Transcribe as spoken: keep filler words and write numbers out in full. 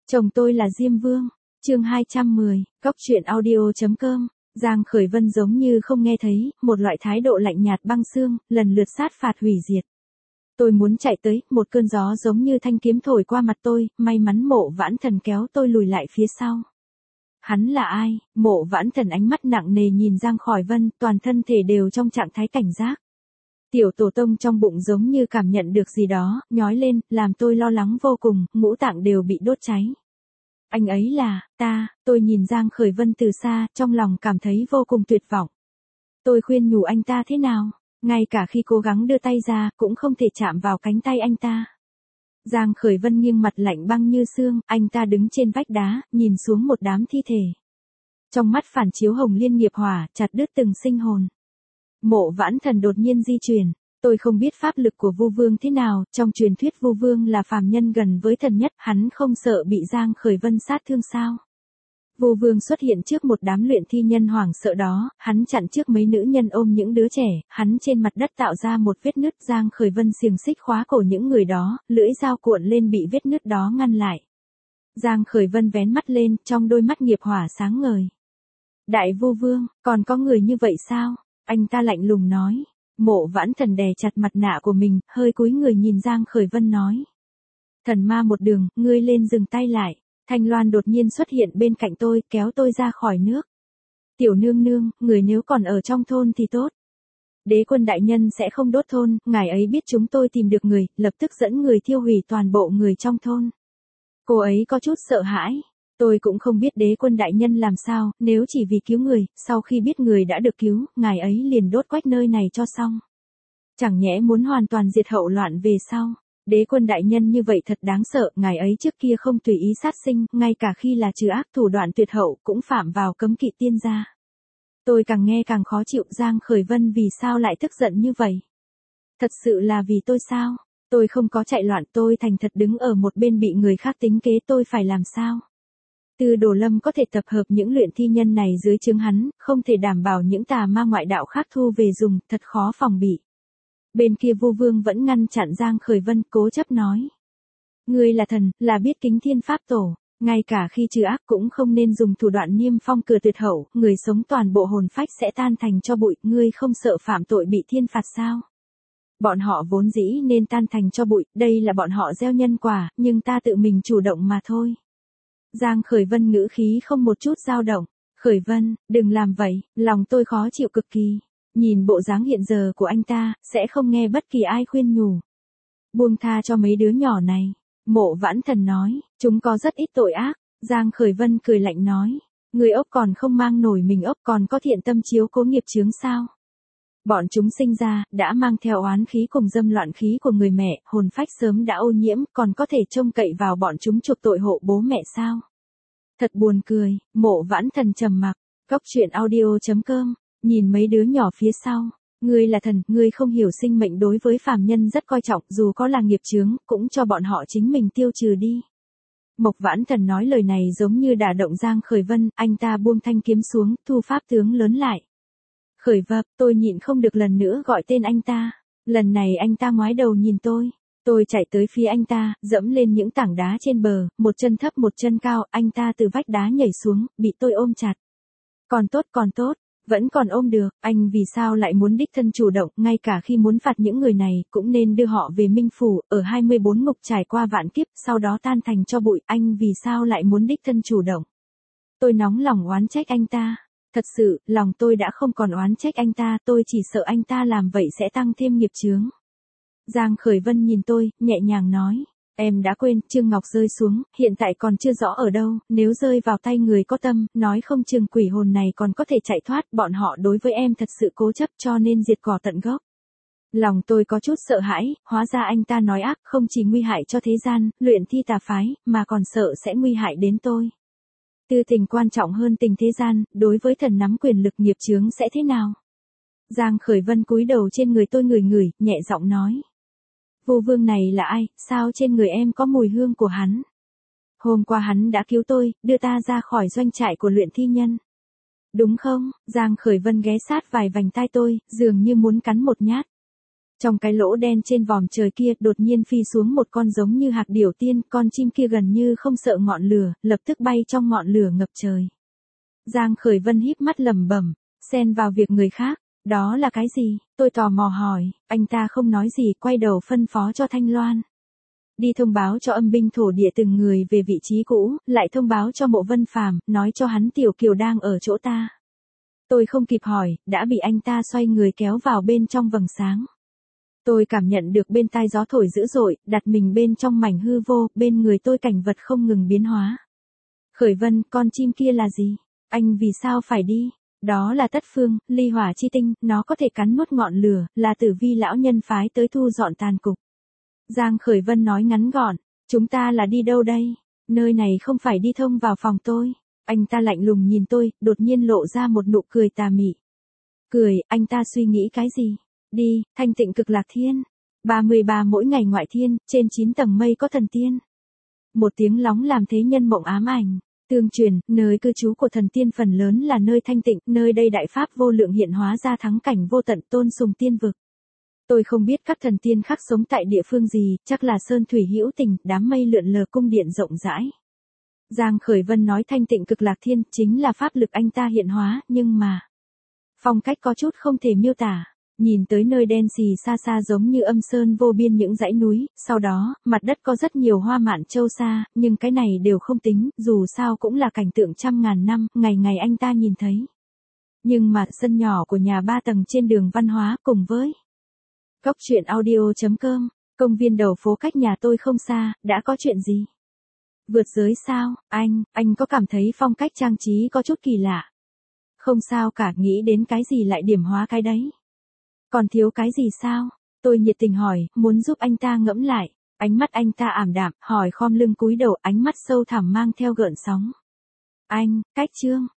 Chồng tôi là Diêm Vương. Chương hai trăm mười, Cóc truyện audio chấm com. Giang Khởi Vân giống như không nghe thấy, một loại thái độ lạnh nhạt băng xương, lần lượt sát phạt hủy diệt. Tôi muốn chạy tới, một cơn gió giống như thanh kiếm thổi qua mặt tôi, may mắn Mộ Vãn Thần kéo tôi lùi lại phía sau. Hắn là ai? Mộ Vãn Thần ánh mắt nặng nề nhìn Giang Khởi Vân, toàn thân thể đều trong trạng thái cảnh giác. Tiểu tổ tông trong bụng giống như cảm nhận được gì đó, nhói lên, làm tôi lo lắng vô cùng, ngũ tạng đều bị đốt cháy. Anh ấy là, ta, tôi nhìn Giang Khởi Vân từ xa, trong lòng cảm thấy vô cùng tuyệt vọng. Tôi khuyên nhủ anh ta thế nào, ngay cả khi cố gắng đưa tay ra, cũng không thể chạm vào cánh tay anh ta. Giang Khởi Vân nghiêng mặt lạnh băng như xương, anh ta đứng trên vách đá, nhìn xuống một đám thi thể. Trong mắt phản chiếu hồng liên nghiệp hỏa, chặt đứt từng sinh hồn. Mộ Vãn Thần đột nhiên di chuyển. Tôi không biết pháp lực của Vu Vương thế nào, trong truyền thuyết Vu Vương là phàm nhân gần với thần nhất, hắn không sợ bị Giang Khởi Vân sát thương sao? Vu Vương xuất hiện trước một đám luyện thi nhân hoảng sợ đó, hắn chặn trước mấy nữ nhân ôm những đứa trẻ, hắn trên mặt đất tạo ra một vết nứt, Giang Khởi Vân xiềng xích khóa cổ những người đó, lưỡi dao cuộn lên bị vết nứt đó ngăn lại. Giang Khởi Vân vén mắt lên, trong đôi mắt nghiệp hỏa sáng ngời. Đại Vu Vương, còn có người như vậy sao? Anh ta lạnh lùng nói. Mộ Vãn Thần đè chặt mặt nạ của mình, hơi cúi người nhìn Giang Khởi Vân nói. Thần ma một đường, ngươi lên dừng tay lại. Thanh Loan đột nhiên xuất hiện bên cạnh tôi, kéo tôi ra khỏi nước. Tiểu nương nương, người nếu còn ở trong thôn thì tốt. Đế quân đại nhân sẽ không đốt thôn, ngài ấy biết chúng tôi tìm được người, lập tức dẫn người thiêu hủy toàn bộ người trong thôn. Cô ấy có chút sợ hãi. Tôi cũng không biết đế quân đại nhân làm sao, nếu chỉ vì cứu người, sau khi biết người đã được cứu, ngài ấy liền đốt quách nơi này cho xong. Chẳng nhẽ muốn hoàn toàn diệt hậu loạn về sau. Đế quân đại nhân như vậy thật đáng sợ, ngài ấy trước kia không tùy ý sát sinh, ngay cả khi là trừ ác thủ đoạn tuyệt hậu cũng phạm vào cấm kỵ tiên gia. Tôi càng nghe càng khó chịu, Giang Khởi Vân vì sao lại tức giận như vậy? Thật sự là vì tôi sao? Tôi không có chạy loạn, tôi thành thật đứng ở một bên bị người khác tính kế, tôi phải làm sao? Tư Đồ Lâm có thể tập hợp những luyện thi nhân này dưới trướng hắn, không thể đảm bảo những tà ma ngoại đạo khác thu về dùng, thật khó phòng bị. Bên kia Vu Vương vẫn ngăn chặn Giang Khởi Vân, cố chấp nói. Ngươi là thần, là biết kính thiên pháp tổ, ngay cả khi trừ ác cũng không nên dùng thủ đoạn niêm phong cửa tuyệt hậu, người sống toàn bộ hồn phách sẽ tan thành cho bụi, ngươi không sợ phạm tội bị thiên phạt sao? Bọn họ vốn dĩ nên tan thành cho bụi, đây là bọn họ gieo nhân quả, nhưng ta tự mình chủ động mà thôi. Giang Khởi Vân ngữ khí không một chút dao động. Khởi Vân, đừng làm vậy, lòng tôi khó chịu cực kỳ. Nhìn bộ dáng hiện giờ của anh ta, sẽ không nghe bất kỳ ai khuyên nhủ. Buông tha cho mấy đứa nhỏ này. Mộ Vãn Thần nói, chúng có rất ít tội ác. Giang Khởi Vân cười lạnh nói, người ốc còn không mang nổi mình ốc, còn có thiện tâm chiếu cố nghiệp chướng sao? Bọn chúng sinh ra, đã mang theo oán khí cùng dâm loạn khí của người mẹ, hồn phách sớm đã ô nhiễm, còn có thể trông cậy vào bọn chúng chuộc tội hộ bố mẹ sao? Thật buồn cười. Mộ Vãn Thần trầm mặc. Cóc truyện audio chấm com. Nhìn mấy đứa nhỏ phía sau. Ngươi là thần, ngươi không hiểu sinh mệnh đối với phàm nhân rất coi trọng, dù có là nghiệp chướng, cũng cho bọn họ chính mình tiêu trừ đi. Mộc Vãn Thần nói lời này giống như đả động Giang Khởi Vân, anh ta buông thanh kiếm xuống, thu pháp tướng lớn lại. Khởi Vập, tôi nhịn không được lần nữa gọi tên anh ta. Lần này anh ta ngoái đầu nhìn tôi. Tôi chạy tới phía anh ta, dẫm lên những tảng đá trên bờ, một chân thấp một chân cao, anh ta từ vách đá nhảy xuống, bị tôi ôm chặt. Còn tốt còn tốt, vẫn còn ôm được, anh vì sao lại muốn đích thân chủ động, ngay cả khi muốn phạt những người này, cũng nên đưa họ về Minh Phủ, ở hai mươi bốn ngục trải qua vạn kiếp, sau đó tan thành cho bụi, anh vì sao lại muốn đích thân chủ động. Tôi nóng lòng oán trách anh ta. Thật sự, lòng tôi đã không còn oán trách anh ta, tôi chỉ sợ anh ta làm vậy sẽ tăng thêm nghiệp chướng. Giang Khởi Vân nhìn tôi, nhẹ nhàng nói, em đã quên, Trương Ngọc rơi xuống, hiện tại còn chưa rõ ở đâu, nếu rơi vào tay người có tâm, nói không chừng quỷ hồn này còn có thể chạy thoát, bọn họ đối với em thật sự cố chấp cho nên diệt cỏ tận gốc. Lòng tôi có chút sợ hãi, hóa ra anh ta nói ác, không chỉ nguy hại cho thế gian, luyện thi tà phái, mà còn sợ sẽ nguy hại đến tôi. Tư tình quan trọng hơn tình thế gian, đối với thần nắm quyền lực nghiệp chướng sẽ thế nào? Giang Khởi Vân cúi đầu trên người tôi ngửi ngửi, nhẹ giọng nói. Vu Vương này là ai, sao trên người em có mùi hương của hắn? Hôm qua hắn đã cứu tôi, đưa ta ra khỏi doanh trại của luyện thi nhân. Đúng không? Giang Khởi Vân ghé sát vài vành tai tôi, dường như muốn cắn một nhát. Trong cái lỗ đen trên vòm trời kia đột nhiên phi xuống một con giống như hạc điểu tiên, con chim kia gần như không sợ ngọn lửa, lập tức bay trong ngọn lửa ngập trời. Giang Khởi Vân híp mắt lẩm bẩm, xen vào việc người khác, đó là cái gì? Tôi tò mò hỏi, anh ta không nói gì, quay đầu phân phó cho Thanh Loan. Đi thông báo cho âm binh thổ địa từng người về vị trí cũ, lại thông báo cho Mộ Vân Phàm, nói cho hắn Tiểu Kiều đang ở chỗ ta. Tôi không kịp hỏi, đã bị anh ta xoay người kéo vào bên trong vầng sáng. Tôi cảm nhận được bên tai gió thổi dữ dội, đặt mình bên trong mảnh hư vô, bên người tôi cảnh vật không ngừng biến hóa. Khởi Vân, con chim kia là gì? Anh vì sao phải đi? Đó là Tất Phương, ly hỏa chi tinh, nó có thể cắn nuốt ngọn lửa, là Tử Vi lão nhân phái tới thu dọn tàn cục. Giang Khởi Vân nói ngắn gọn, chúng ta là đi đâu đây? Nơi này không phải đi thông vào phòng tôi. Anh ta lạnh lùng nhìn tôi, đột nhiên lộ ra một nụ cười tà mị. Cười, anh ta suy nghĩ cái gì? Đi, Thanh Tịnh Cực Lạc Thiên. ba mươi ba mỗi ngày ngoại thiên, trên chín tầng mây có thần tiên. Một tiếng lóng làm thế nhân mộng ám ảnh. Tương truyền, nơi cư trú của thần tiên phần lớn là nơi thanh tịnh, nơi đây đại pháp vô lượng hiện hóa ra thắng cảnh vô tận tôn sùng tiên vực. Tôi không biết các thần tiên khác sống tại địa phương gì, chắc là sơn thủy hữu tình, đám mây lượn lờ cung điện rộng rãi. Giang Khởi Vân nói Thanh Tịnh Cực Lạc Thiên chính là pháp lực anh ta hiện hóa, nhưng mà phong cách có chút không thể miêu tả. Nhìn tới nơi đen xì xa xa giống như âm sơn vô biên những dãy núi, sau đó, mặt đất có rất nhiều hoa mạn châu sa, nhưng cái này đều không tính, dù sao cũng là cảnh tượng trăm ngàn năm, ngày ngày anh ta nhìn thấy. Nhưng mà, sân nhỏ của nhà ba tầng trên đường văn hóa cùng với Góc truyện audio chấm com, công viên đầu phố cách nhà tôi không xa, đã có chuyện gì? Vượt giới sao, anh, anh có cảm thấy phong cách trang trí có chút kỳ lạ? Không sao cả, nghĩ đến cái gì lại điểm hóa cái đấy. Còn thiếu cái gì sao? Tôi nhiệt tình hỏi, muốn giúp anh ta ngẫm lại. Ánh mắt anh ta ảm đạm, hỏi khom lưng cúi đầu, ánh mắt sâu thẳm mang theo gợn sóng. Anh, cách chương.